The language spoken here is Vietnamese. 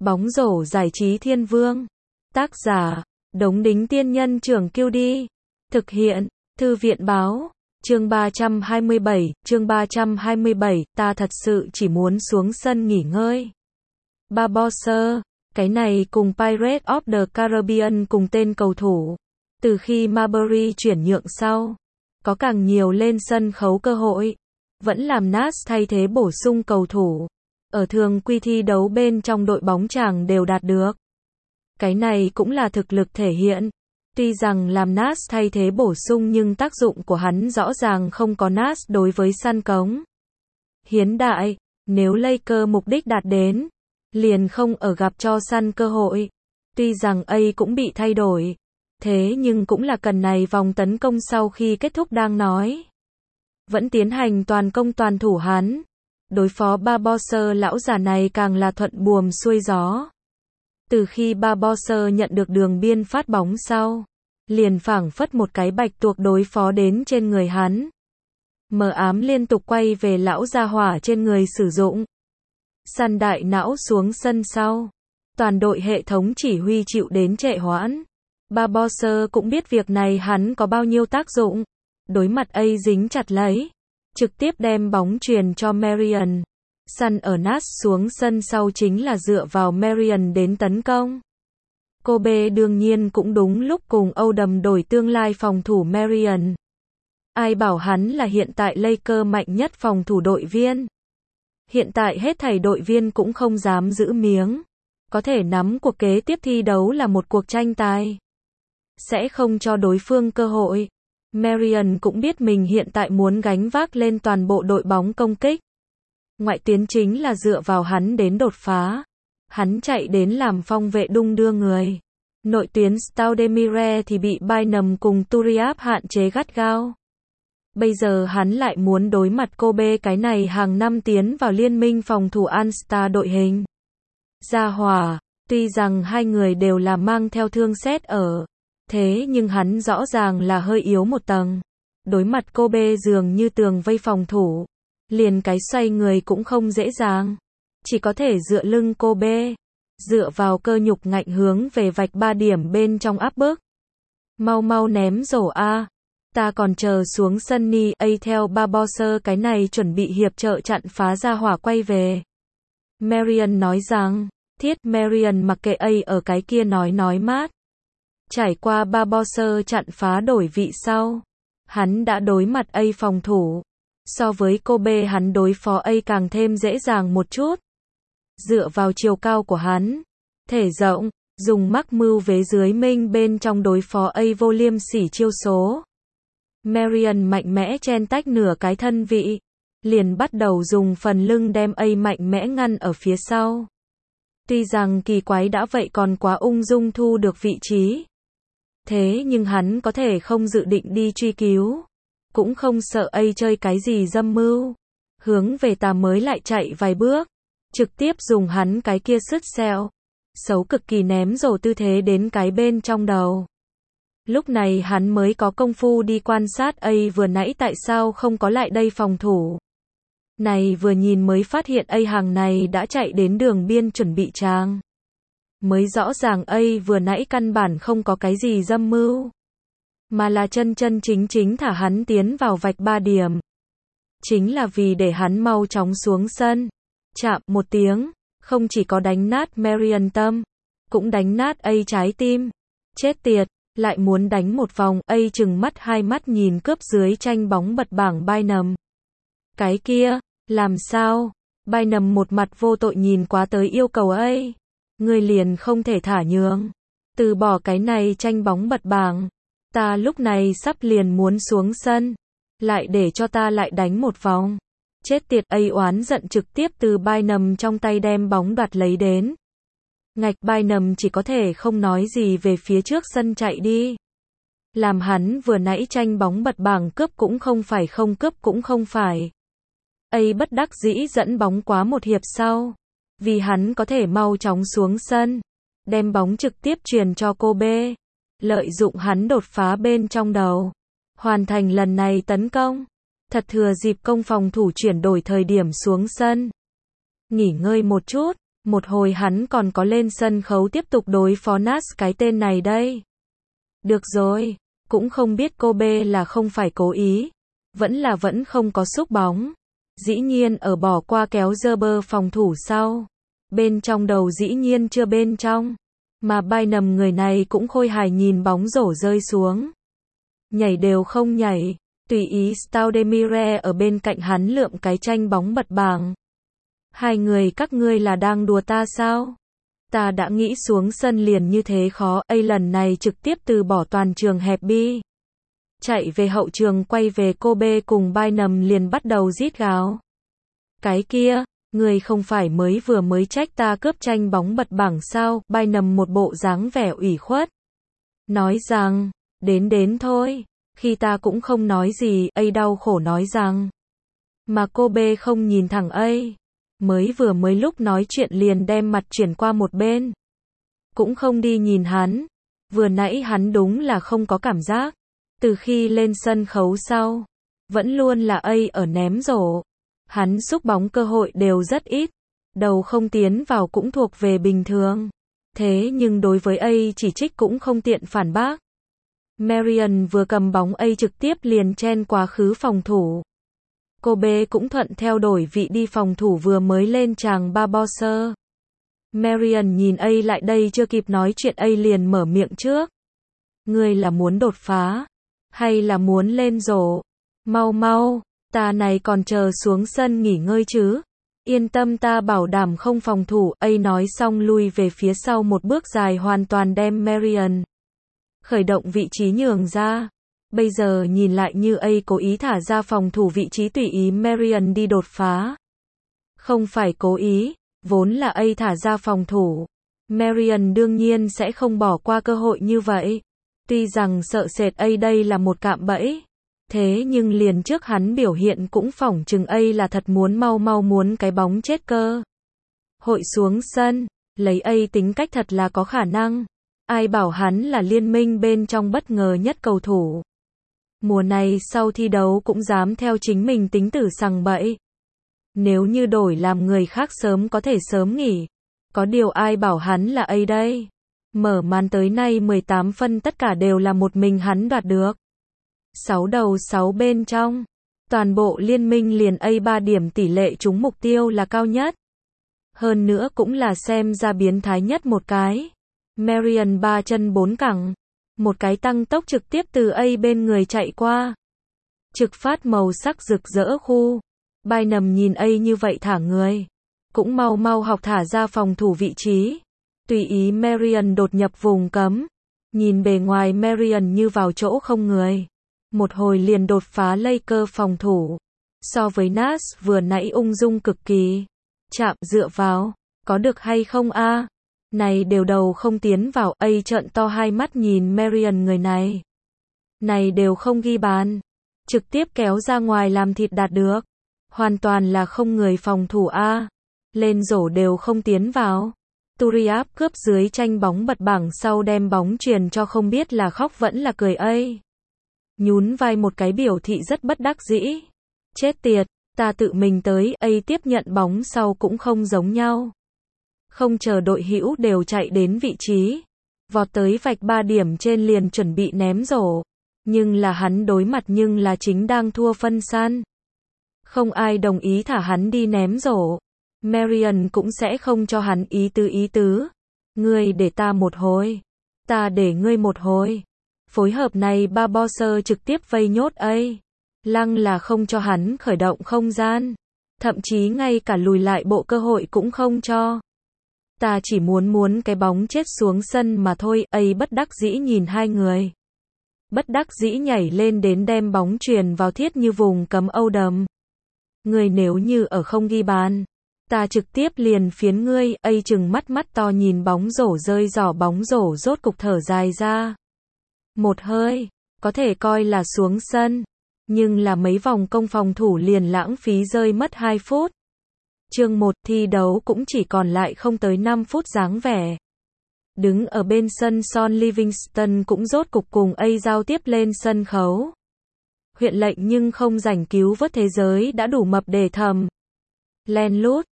Bóng rổ giải trí thiên vương. Tác giả, Đống Đính Tiên Nhân Trưởng Kiêu Đi. Thực hiện, Thư viện Báo. Chương 327, ta thật sự chỉ muốn xuống sân nghỉ ngơi. Barbosa, cái này cùng Pirates of the Caribbean cùng tên cầu thủ. Từ khi Marbury chuyển nhượng sau, có càng nhiều lên sân khấu cơ hội, vẫn làm Nash thay thế bổ sung cầu thủ. Ở thường quy thi đấu bên trong đội bóng chàng đều đạt được. Cái này cũng là thực lực thể hiện. Tuy rằng làm Nash thay thế bổ sung nhưng tác dụng của hắn rõ ràng không có Nash đối với săn cống. Hiến đại, nếu Lakers mục đích đạt đến, liền không ở gặp cho săn cơ hội. Tuy rằng A cũng bị thay đổi, thế nhưng cũng là cần này vòng tấn công sau khi kết thúc đang nói. Vẫn tiến hành toàn công toàn thủ hắn. Đối phó Barbosa lão già này càng là thuận buồm xuôi gió. Từ khi Barbosa nhận được đường biên phát bóng sau, liền phảng phất một cái bạch tuộc đối phó đến trên người hắn. Mờ ám liên tục quay về lão gia hỏa trên người sử dụng. Săn đại não xuống sân sau. Toàn đội hệ thống chỉ huy chịu đến trệ hoãn. Barbosa cũng biết việc này hắn có bao nhiêu tác dụng. Đối mặt A dính chặt lấy, trực tiếp đem bóng truyền cho Marion. Săn ở Nash xuống sân sau chính là dựa vào Marion đến tấn công. Kobe đương nhiên cũng đúng lúc cùng Odom đổi tương lai phòng thủ Marion. Ai bảo hắn là hiện tại Lakers mạnh nhất phòng thủ đội viên. Hiện tại hết thảy đội viên cũng không dám giữ miếng. Có thể nắm cuộc kế tiếp thi đấu là một cuộc tranh tài. Sẽ không cho đối phương cơ hội. Marion cũng biết mình hiện tại muốn gánh vác lên toàn bộ đội bóng công kích. Ngoại tuyến chính là dựa vào hắn đến đột phá. Hắn chạy đến làm phong vệ đung đưa người. Nội tuyến Stoudemire thì bị Bynum cùng Turiaf hạn chế gắt gao. Bây giờ hắn lại muốn đối mặt Kobe cái này hàng năm tiến vào liên minh phòng thủ All-Star đội hình. Gia hỏa, tuy rằng hai người đều là mang theo thương xét ở. Thế nhưng hắn rõ ràng là hơi yếu một tầng. Đối mặt Kobe dường như tường vây phòng thủ. Liền cái xoay người cũng không dễ dàng. Chỉ có thể dựa lưng Kobe. Dựa vào cơ nhục ngạnh hướng về vạch 3 điểm bên trong áp bức. Mau mau ném rổ A. Ta còn chờ xuống sân ni A theo Barbosa cái này chuẩn bị hiệp trợ chặn phá ra hỏa quay về. Marion nói rằng, Marion mặc kệ A ở cái kia nói mát. Trải qua Barbosa chặn phá đổi vị sau. Hắn đã đối mặt A phòng thủ. So với Kobe hắn đối phó A càng thêm dễ dàng một chút. Dựa vào chiều cao của hắn, thể rộng, dùng mắc mưu vế dưới minh bên trong đối phó A vô liêm sỉ chiêu số. Marion mạnh mẽ chen tách nửa cái thân vị, liền bắt đầu dùng phần lưng đem A mạnh mẽ ngăn ở phía sau. Tuy rằng kỳ quái đã vậy còn quá ung dung thu được vị trí. Thế nhưng hắn có thể không dự định đi truy cứu. Cũng không sợ A chơi cái gì dâm mưu. Hướng về ta mới lại chạy vài bước. Trực tiếp dùng hắn cái kia sứt sẹo. Xấu cực kỳ ném rổ tư thế đến cái bên trong đầu. Lúc này hắn mới có công phu đi quan sát A vừa nãy tại sao không có lại đây phòng thủ. Này vừa nhìn mới phát hiện A hàng này đã chạy đến đường biên chuẩn bị trang. Mới rõ ràng A vừa nãy căn bản không có cái gì dâm mưu. Mà là chân chính thả hắn tiến vào vạch 3 điểm. Chính là vì để hắn mau chóng xuống sân. Chạm một tiếng, không chỉ có đánh nát Marion tâm, cũng đánh nát A trái tim. Chết tiệt, lại muốn đánh một vòng. A trừng mắt hai mắt nhìn cướp dưới tranh bóng bật bảng Bynum. Cái kia, làm sao? Bynum một mặt vô tội nhìn quá tới yêu cầu A. Người liền không thể thả nhường. Từ bỏ cái này tranh bóng bật bảng. Ta lúc này sắp liền muốn xuống sân. Lại để cho ta lại đánh một vòng. Chết tiệt. A oán giận trực tiếp từ Bynum trong tay đem bóng đoạt lấy đến. Ngạch Bynum chỉ có thể không nói gì về phía trước sân chạy đi. Làm hắn vừa nãy tranh bóng bật bảng cướp cũng không phải không cướp cũng không phải. A bất đắc dĩ dẫn bóng quá một hiệp sau. Vì hắn có thể mau chóng xuống sân. Đem bóng trực tiếp truyền cho Kobe. Lợi dụng hắn đột phá bên trong đầu. Hoàn thành lần này tấn công. Thật thừa dịp công phòng thủ chuyển đổi thời điểm xuống sân. Nghỉ ngơi một chút. Một hồi hắn còn có lên sân khấu tiếp tục đối phó Nash cái tên này đây. Được rồi, cũng không biết Kobe là không phải cố ý, vẫn không có xúc bóng. Dĩ nhiên ở bỏ qua kéo Gerber phòng thủ sau. Bên trong đầu dĩ nhiên chưa bên trong. Mà Bynum người này cũng khôi hài nhìn bóng rổ rơi xuống. Nhảy đều không nhảy, tùy ý Stoudemire ở bên cạnh hắn lượm cái tranh bóng bật bảng. Hai người các ngươi là đang đùa ta sao? Ta đã nghĩ xuống sân liền như thế khó, lần này trực tiếp từ bỏ toàn trường hẹp bi. Chạy về hậu trường quay về Kobe cùng Bynum liền bắt đầu rít gào. Cái kia, người không phải vừa mới trách ta cướp tranh bóng bật bảng sao? Bynum một bộ dáng vẻ ủy khuất. Nói rằng, đến thôi, khi ta cũng không nói gì, đau khổ nói rằng. Mà Kobe không nhìn thẳng mới lúc nói chuyện liền đem mặt chuyển qua một bên. Cũng không đi nhìn hắn. Vừa nãy hắn đúng là không có cảm giác. Từ khi lên sân khấu sau, vẫn luôn là ở ném rổ. Hắn xúc bóng cơ hội đều rất ít. Đầu không tiến vào cũng thuộc về bình thường. Thế nhưng đối với chỉ trích cũng không tiện phản bác. Marion vừa cầm bóng trực tiếp liền chen quá khứ phòng thủ. Kobe cũng thuận theo đổi vị đi phòng thủ vừa mới lên chàng Barbosa. Marion nhìn lại đây chưa kịp nói chuyện liền mở miệng trước. Ngươi là muốn đột phá, hay là muốn lên rổ? Mau, ta này còn chờ xuống sân nghỉ ngơi chứ. Yên tâm ta bảo đảm không phòng thủ. Nói xong lui về phía sau một bước dài hoàn toàn đem Marion khởi động vị trí nhường ra. Bây giờ nhìn lại như cố ý thả ra phòng thủ vị trí tùy ý Marion đi đột phá. Không phải cố ý, vốn là thả ra phòng thủ. Marion đương nhiên sẽ không bỏ qua cơ hội như vậy. Tuy rằng sợ sệt đây là một cạm bẫy. Thế nhưng liền trước hắn biểu hiện cũng phỏng chừng là thật muốn mau muốn cái bóng chết cơ. Hội xuống sân, lấy tính cách thật là có khả năng. Ai bảo hắn là liên minh bên trong bất ngờ nhất cầu thủ. Mùa này sau thi đấu cũng dám theo chính mình tính tử sằng bậy. Nếu như đổi làm người khác sớm có thể sớm nghỉ. Có điều ai bảo hắn là đây. Mở màn tới nay 18 phân tất cả đều là một mình hắn đoạt được. 6 đầu 6 bên trong. Toàn bộ liên minh liền 3 điểm tỷ lệ trúng mục tiêu là cao nhất. Hơn nữa cũng là xem ra biến thái nhất một cái. Marion 3 chân 4 cẳng. Một cái tăng tốc trực tiếp từ bên người chạy qua. Trực phát màu sắc rực rỡ khu. Bynum nhìn như vậy thả người. Cũng mau học thả ra phòng thủ vị trí. Tùy ý Marion đột nhập vùng cấm. Nhìn bề ngoài Marion như vào chỗ không người. Một hồi liền đột phá Laker phòng thủ. So với Nash vừa nãy ung dung cực kỳ. Chạm dựa vào. Có được hay không a? Này đều đầu không tiến vào. Trợn to hai mắt nhìn Marion người này. Này đều không ghi bàn. Trực tiếp kéo ra ngoài làm thịt đạt được. Hoàn toàn là không người phòng thủ a. Lên rổ đều không tiến vào. Turiaf cướp dưới tranh bóng bật bảng sau đem bóng truyền cho không biết là khóc vẫn là cười nhún vai một cái biểu thị rất bất đắc dĩ. Chết tiệt, ta tự mình tới, tiếp nhận bóng sau cũng không giống nhau. Không chờ đội hữu đều chạy đến vị trí. Vọt tới vạch 3 điểm trên liền chuẩn bị ném rổ. Nhưng là hắn đối mặt nhưng là chính đang thua phân san. Không ai đồng ý thả hắn đi ném rổ. Marion cũng sẽ không cho hắn ý tứ. Ngươi để ta một hồi. Ta để ngươi một hồi. Phối hợp này Barbosa trực tiếp vây nhốt Lăng là không cho hắn khởi động không gian. Thậm chí ngay cả lùi lại bộ cơ hội cũng không cho. Ta chỉ muốn cái bóng chết xuống sân mà thôi. Bất đắc dĩ nhìn hai người. Bất đắc dĩ nhảy lên đến đem bóng truyền vào thiết như vùng cấm Âu Đầm. Người nếu như ở không ghi bàn. Ta trực tiếp liền phiến ngươi. Chừng mắt to nhìn bóng rổ rơi giỏ bóng rổ rốt cục thở dài ra. Một hơi, có thể coi là xuống sân. Nhưng là mấy vòng công phòng thủ liền lãng phí rơi mất 2 phút. Chương 1 thi đấu cũng chỉ còn lại không tới 5 phút dáng vẻ. Đứng ở bên sân Son Livingston cũng rốt cục cùng giao tiếp lên sân khấu. Huyện lệnh nhưng không rảnh cứu vớt thế giới đã đủ mập để thầm. Len lút,